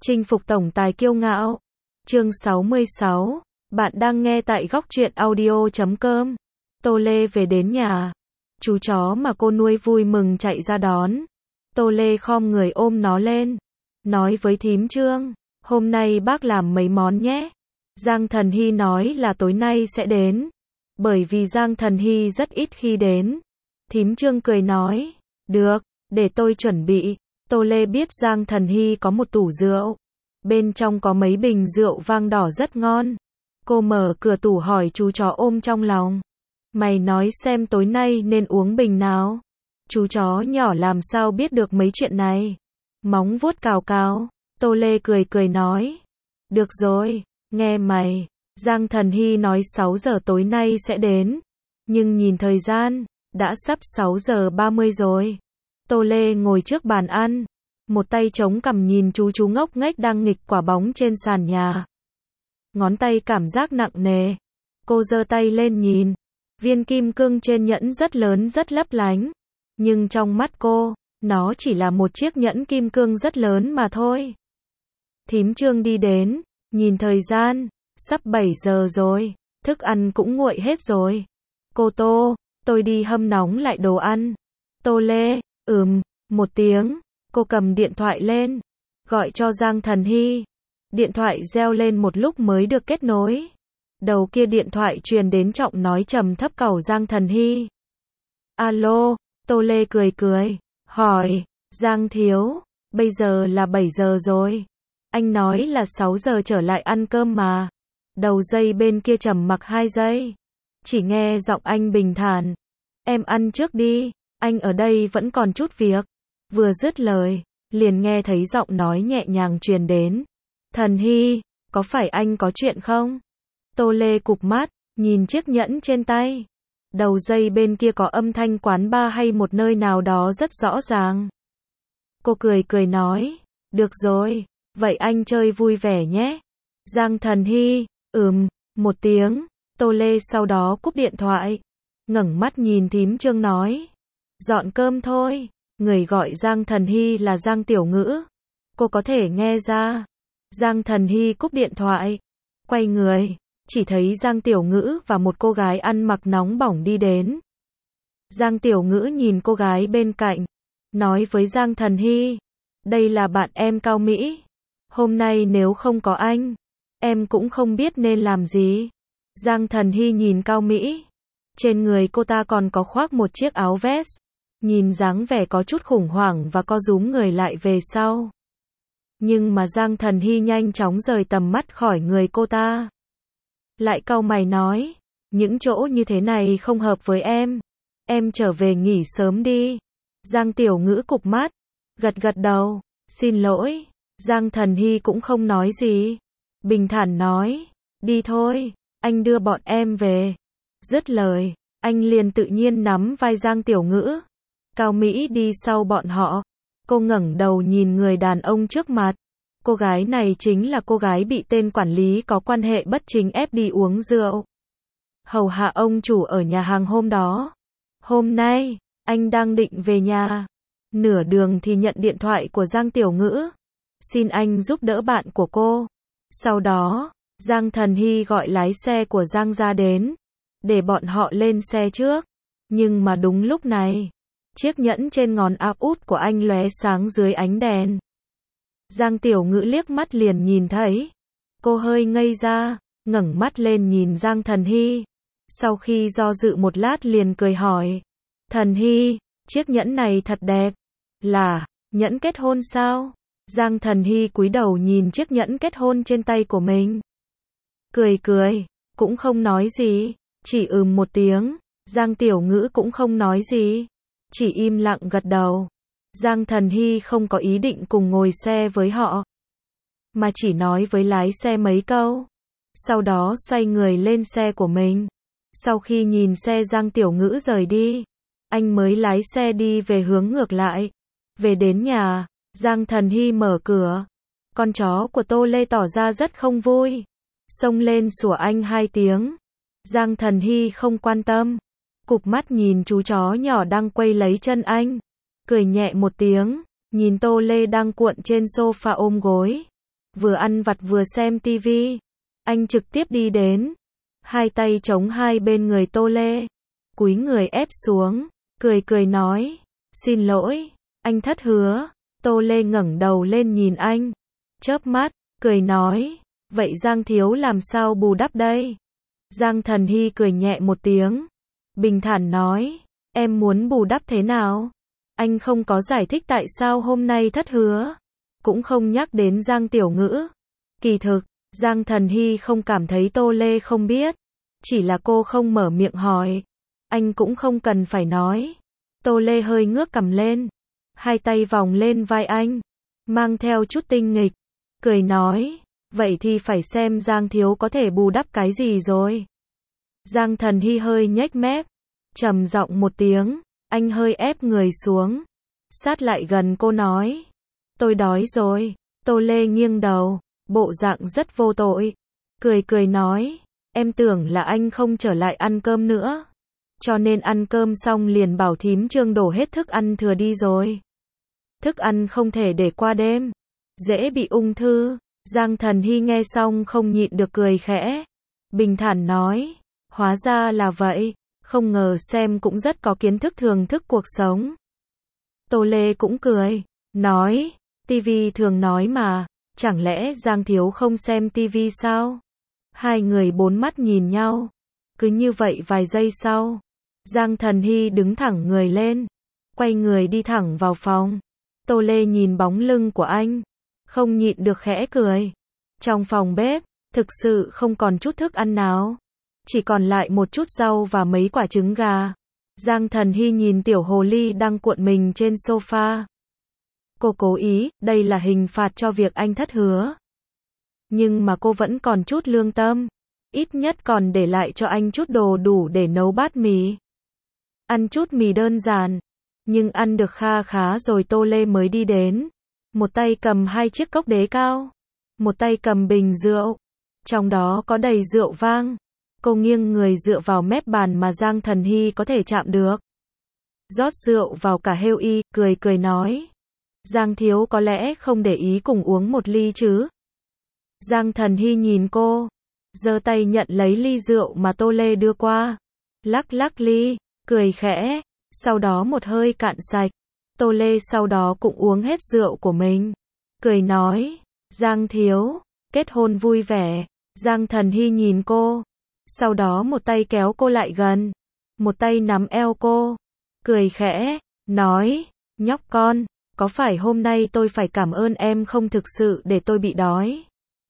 Chinh phục tổng tài kiêu ngạo. Chương 66. Bạn đang nghe tại góc truyện audio.com. Tô Lê về đến nhà. Chú chó mà cô nuôi vui mừng chạy ra đón. Tô Lê khom người ôm nó lên. Nói với thím Trương, hôm nay bác làm mấy món nhé. Giang Thần Hy nói là tối nay sẽ đến. Bởi vì Giang Thần Hy rất ít khi đến. Thím Trương cười nói, được, để tôi chuẩn bị. Tô Lê biết Giang Thần Hy có một tủ rượu. Bên trong có mấy bình rượu vang đỏ rất ngon. Cô mở cửa tủ hỏi chú chó ôm trong lòng. Mày nói xem tối nay nên uống bình nào? Chú chó nhỏ làm sao biết được mấy chuyện này? Móng vuốt cào cào. Tô Lê cười cười nói. Được rồi, nghe mày. Giang Thần Hy nói 6 giờ tối nay sẽ đến. Nhưng nhìn thời gian, đã sắp 6 giờ 30 rồi. Tô Lê ngồi trước bàn ăn. Một tay chống cằm nhìn chú ngốc nghếch đang nghịch quả bóng trên sàn nhà. Ngón tay cảm giác nặng nề. Cô giơ tay lên nhìn. Viên kim cương trên nhẫn rất lớn rất lấp lánh. Nhưng trong mắt cô, nó chỉ là một chiếc nhẫn kim cương rất lớn mà thôi. Thím Trương đi đến, nhìn thời gian, sắp 7 giờ rồi, thức ăn cũng nguội hết rồi. Cô Tô, tôi đi hâm nóng lại đồ ăn. Tô Lê, một tiếng, cô cầm điện thoại lên, gọi cho Giang Thần Hy. Điện thoại reo lên một lúc mới được kết nối. Đầu kia điện thoại truyền đến giọng nói trầm thấp cẩu Giang Thần Hy. Alo, Tô Lê cười cười, hỏi, Giang thiếu, bây giờ là 7 giờ rồi. Anh nói là 6 giờ trở lại ăn cơm mà. Đầu dây bên kia trầm mặc 2 giây. Chỉ nghe giọng anh bình thản. Em ăn trước đi, anh ở đây vẫn còn chút việc. Vừa dứt lời, liền nghe thấy giọng nói nhẹ nhàng truyền đến. Thần Hy, có phải anh có chuyện không? Tô Lê cụp mắt, nhìn chiếc nhẫn trên tay. Đầu dây bên kia có âm thanh quán bar hay một nơi nào đó rất rõ ràng. Cô cười cười nói, được rồi, vậy anh chơi vui vẻ nhé. Giang Thần Hy, một tiếng. Tô Lê sau đó cúp điện thoại. Ngẩng mắt nhìn thím Trương nói, dọn cơm thôi. Người gọi Giang Thần Hy là Giang Tiểu Ngữ. Cô có thể nghe ra. Giang Thần Hy cúp điện thoại. Quay người. Chỉ thấy Giang Tiểu Ngữ và một cô gái ăn mặc nóng bỏng đi đến. Giang Tiểu Ngữ nhìn cô gái bên cạnh. Nói với Giang Thần Hy. Đây là bạn em Cao Mỹ. Hôm nay nếu không có anh, em cũng không biết nên làm gì. Giang Thần Hy nhìn Cao Mỹ. Trên người cô ta còn có khoác một chiếc áo vest. Nhìn dáng vẻ có chút khủng hoảng và co rúm người lại về sau. Nhưng mà Giang Thần Hy nhanh chóng rời tầm mắt khỏi người cô ta. Lại cau mày nói, những chỗ như thế này không hợp với em. Em trở về nghỉ sớm đi. Giang Tiểu Ngữ cụp mắt, gật gật đầu, xin lỗi. Giang Thần Hy cũng không nói gì. Bình thản nói, đi thôi, anh đưa bọn em về. Dứt lời, anh liền tự nhiên nắm vai Giang Tiểu Ngữ. Cao Mỹ đi sau bọn họ. Cô ngẩng đầu nhìn người đàn ông trước mặt. Cô gái này chính là cô gái bị tên quản lý có quan hệ bất chính ép đi uống rượu. Hầu hạ ông chủ ở nhà hàng hôm đó. Hôm nay, anh đang định về nhà. Nửa đường thì nhận điện thoại của Giang Tiểu Ngữ. Xin anh giúp đỡ bạn của cô. Sau đó, Giang Thần Hy gọi lái xe của Giang ra đến. Để bọn họ lên xe trước. Nhưng mà đúng lúc này, chiếc nhẫn trên ngón áp út của anh lóe sáng dưới ánh đèn. Giang Tiểu Ngữ liếc mắt liền nhìn thấy. Cô hơi ngây ra, ngẩng mắt lên nhìn Giang Thần Hy. Sau khi do dự một lát liền cười hỏi. Thần Hy, chiếc nhẫn này thật đẹp. Là, nhẫn kết hôn sao? Giang Thần Hy cúi đầu nhìn chiếc nhẫn kết hôn trên tay của mình. Cười cười, cũng không nói gì, chỉ một tiếng. Giang Tiểu Ngữ cũng không nói gì, chỉ im lặng gật đầu. Giang Thần Hy không có ý định cùng ngồi xe với họ, mà chỉ nói với lái xe mấy câu. Sau đó xoay người lên xe của mình. Sau khi nhìn xe Giang Tiểu Ngữ rời đi, anh mới lái xe đi về hướng ngược lại. Về đến nhà, Giang Thần Hy mở cửa. Con chó của Tô Lê tỏ ra rất không vui. Xông lên sủa anh 2 tiếng. Giang Thần Hy không quan tâm. Cụp mắt nhìn chú chó nhỏ đang quây lấy chân anh. Cười nhẹ một tiếng, nhìn Tô Lê đang cuộn trên sofa ôm gối. vừa ăn vặt vừa xem tivi. Anh trực tiếp đi đến, hai tay chống hai bên người Tô Lê, cúi người ép xuống, cười cười nói, xin lỗi, anh thất hứa. Tô Lê ngẩng đầu lên nhìn anh, chớp mắt, cười nói, vậy Giang thiếu làm sao bù đắp đây? Giang Thần Hy cười nhẹ một tiếng, bình thản nói, em muốn bù đắp thế nào? Anh không có giải thích tại sao hôm nay thất hứa, cũng không nhắc đến Giang Tiểu Ngữ. Kỳ thực, Giang Thần Hy không cảm thấy Tô Lê không biết, chỉ là cô không mở miệng hỏi, anh cũng không cần phải nói. Tô Lê hơi ngước cằm lên, hai tay vòng lên vai anh, mang theo chút tinh nghịch, cười nói, vậy thì phải xem Giang thiếu có thể bù đắp cái gì rồi. Giang Thần Hy hơi nhếch mép, trầm giọng một tiếng, anh hơi ép người xuống, sát lại gần cô nói, tôi đói rồi. Tô Lê nghiêng đầu, bộ dạng rất vô tội, cười cười nói, em tưởng là anh không trở lại ăn cơm nữa, cho nên ăn cơm xong liền bảo thím Trương đổ hết thức ăn thừa đi rồi. Thức ăn không thể để qua đêm, dễ bị ung thư. Giang Thần Hy nghe xong không nhịn được cười khẽ, bình thản nói, hóa ra là vậy, không ngờ xem cũng rất có kiến thức thưởng thức cuộc sống. Tô Lê cũng cười, nói, tivi thường nói mà, chẳng lẽ Giang thiếu không xem tivi sao? Hai người bốn mắt nhìn nhau, cứ như vậy vài giây sau, Giang Thần Hy đứng thẳng người lên, quay người đi thẳng vào phòng. Tô Lê nhìn bóng lưng của anh, không nhịn được khẽ cười. Trong phòng bếp, thực sự không còn chút thức ăn nào, chỉ còn lại một chút rau và mấy quả trứng gà. Giang Thần Hy nhìn tiểu hồ ly đang cuộn mình trên sofa. Cô cố ý, đây là hình phạt cho việc anh thất hứa. Nhưng mà cô vẫn còn chút lương tâm, ít nhất còn để lại cho anh chút đồ đủ để nấu bát mì. Ăn chút mì đơn giản, nhưng ăn được kha khá rồi Tô Lê mới đi đến. Một tay cầm hai chiếc cốc đế cao, một tay cầm bình rượu, trong đó có đầy rượu vang. Cô nghiêng người dựa vào mép bàn mà Giang Thần Hy có thể chạm được, rót rượu vào cả hêu y, cười cười nói, Giang thiếu có lẽ không để ý cùng uống một ly chứ? Giang Thần Hy nhìn cô, giơ tay nhận lấy ly rượu mà Tô Lê đưa qua, lắc lắc ly, cười khẽ, sau đó một hơi cạn sạch. Tô Lê sau đó cũng uống hết rượu của mình, cười nói, Giang thiếu, kết hôn vui vẻ. Giang Thần Hy nhìn cô, sau đó một tay kéo cô lại gần, một tay nắm eo cô, cười khẽ, nói, nhóc con, có phải hôm nay tôi phải cảm ơn em không thực sự để tôi bị đói?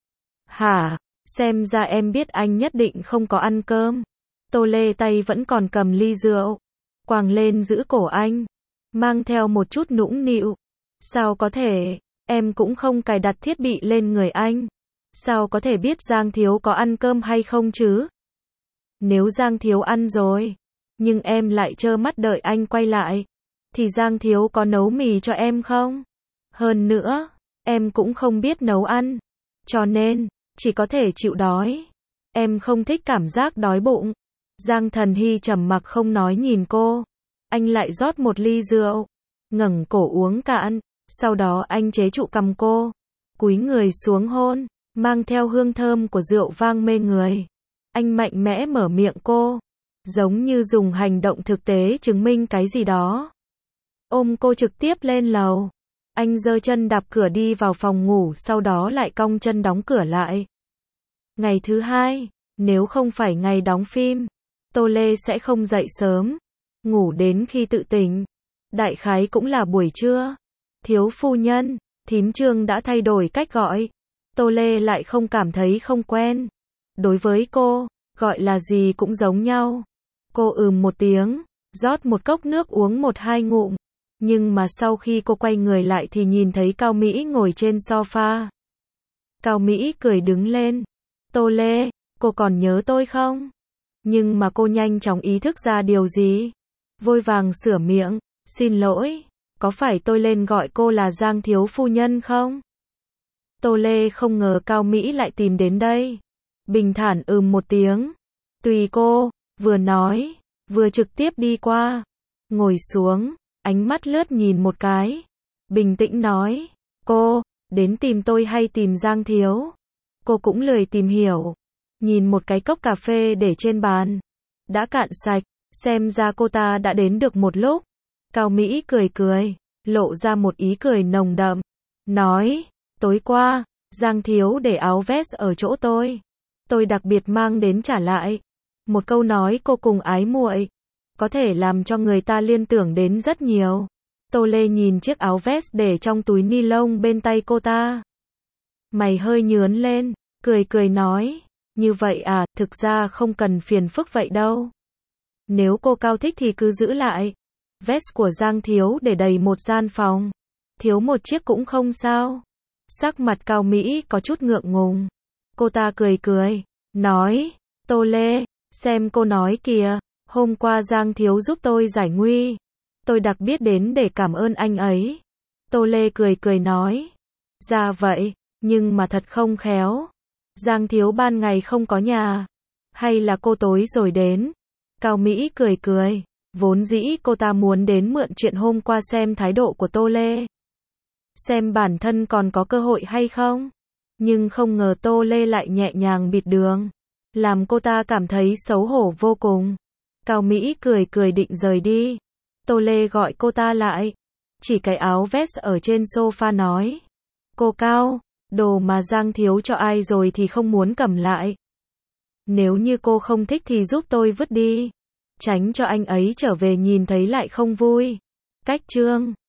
Hả, xem ra em biết anh nhất định không có ăn cơm. Tô Lê tay vẫn còn cầm ly rượu, quàng lên giữ cổ anh, mang theo một chút nũng nịu. Sao có thể, em cũng không cài đặt thiết bị lên người anh. Sao có thể biết Giang thiếu có ăn cơm hay không chứ? Nếu Giang thiếu ăn rồi, nhưng em lại trơ mắt đợi anh quay lại, thì Giang thiếu có nấu mì cho em không? Hơn nữa, em cũng không biết nấu ăn, cho nên, chỉ có thể chịu đói. Em không thích cảm giác đói bụng. Giang Thần Hy trầm mặc không nói nhìn cô. Anh lại rót một ly rượu, ngẩng cổ uống cạn, sau đó anh chế trụ cằm cô, cúi người xuống hôn, mang theo hương thơm của rượu vang mê người. Anh mạnh mẽ mở miệng cô, giống như dùng hành động thực tế chứng minh cái gì đó. Ôm cô trực tiếp lên lầu. Anh giơ chân đạp cửa đi vào phòng ngủ, sau đó lại cong chân đóng cửa lại. Ngày thứ hai, nếu không phải ngày đóng phim, Tô Lê sẽ không dậy sớm, ngủ đến khi tự tỉnh. Đại khái cũng là buổi trưa. Thiếu phu nhân, thím Trương đã thay đổi cách gọi. Tô Lê lại không cảm thấy không quen. Đối với cô, gọi là gì cũng giống nhau. Cô một tiếng, rót một cốc nước uống một hai ngụm. Nhưng mà sau khi cô quay người lại thì nhìn thấy Cao Mỹ ngồi trên sofa. Cao Mỹ cười đứng lên. Tô Lê, cô còn nhớ tôi không? Nhưng mà cô nhanh chóng ý thức ra điều gì. Vội vàng sửa miệng, xin lỗi, có phải tôi lên gọi cô là Giang thiếu phu nhân không? Tô Lê không ngờ Cao Mỹ lại tìm đến đây. Bình thản một tiếng. Tùy cô, vừa nói, vừa trực tiếp đi qua. Ngồi xuống, ánh mắt lướt nhìn một cái. Bình tĩnh nói, cô, Đến tìm tôi hay tìm Giang Thiếu? Cô cũng lười tìm hiểu. Nhìn một cái cốc cà phê để trên bàn. Đã cạn sạch, xem ra cô ta đã đến được một lúc. Cao Mỹ cười cười, lộ ra một ý cười nồng đậm. Nói, tối qua, Giang Thiếu để áo vest ở chỗ tôi. Tôi đặc biệt mang đến trả lại. Một câu nói cô cùng ái muội, có thể làm cho người ta liên tưởng đến rất nhiều. Tô Lê nhìn chiếc áo vest để trong túi ni lông bên tay cô ta. Mày hơi nhướn lên, cười cười nói, như vậy à, thực ra không cần phiền phức vậy đâu. Nếu cô Cao thích thì cứ giữ lại. Vest của Giang Thiếu để đầy một gian phòng. Thiếu một chiếc cũng không sao. Sắc mặt Cao Mỹ có chút ngượng ngùng. Cô ta cười cười, nói, Tô Lê, xem cô nói kìa, hôm qua Giang Thiếu giúp tôi giải nguy. Tôi đặc biệt đến để cảm ơn anh ấy. Tô Lê cười cười nói, ra vậy, nhưng mà thật không khéo. Giang Thiếu ban ngày không có nhà. Hay là cô tối rồi đến? Cao Mỹ cười cười, vốn dĩ cô ta muốn đến mượn chuyện hôm qua xem thái độ của Tô Lê. Xem bản thân còn có cơ hội hay không. Nhưng không ngờ Tô Lê lại nhẹ nhàng bịt đường. Làm cô ta cảm thấy xấu hổ vô cùng. Cao Mỹ cười cười định rời đi. Tô Lê gọi cô ta lại. Chỉ cái áo vest ở trên sofa nói. Cô Cao, đồ mà Giang Thiếu cho ai rồi thì không muốn cầm lại. Nếu như cô không thích thì giúp tôi vứt đi. Tránh cho anh ấy trở về nhìn thấy lại không vui. Cách chương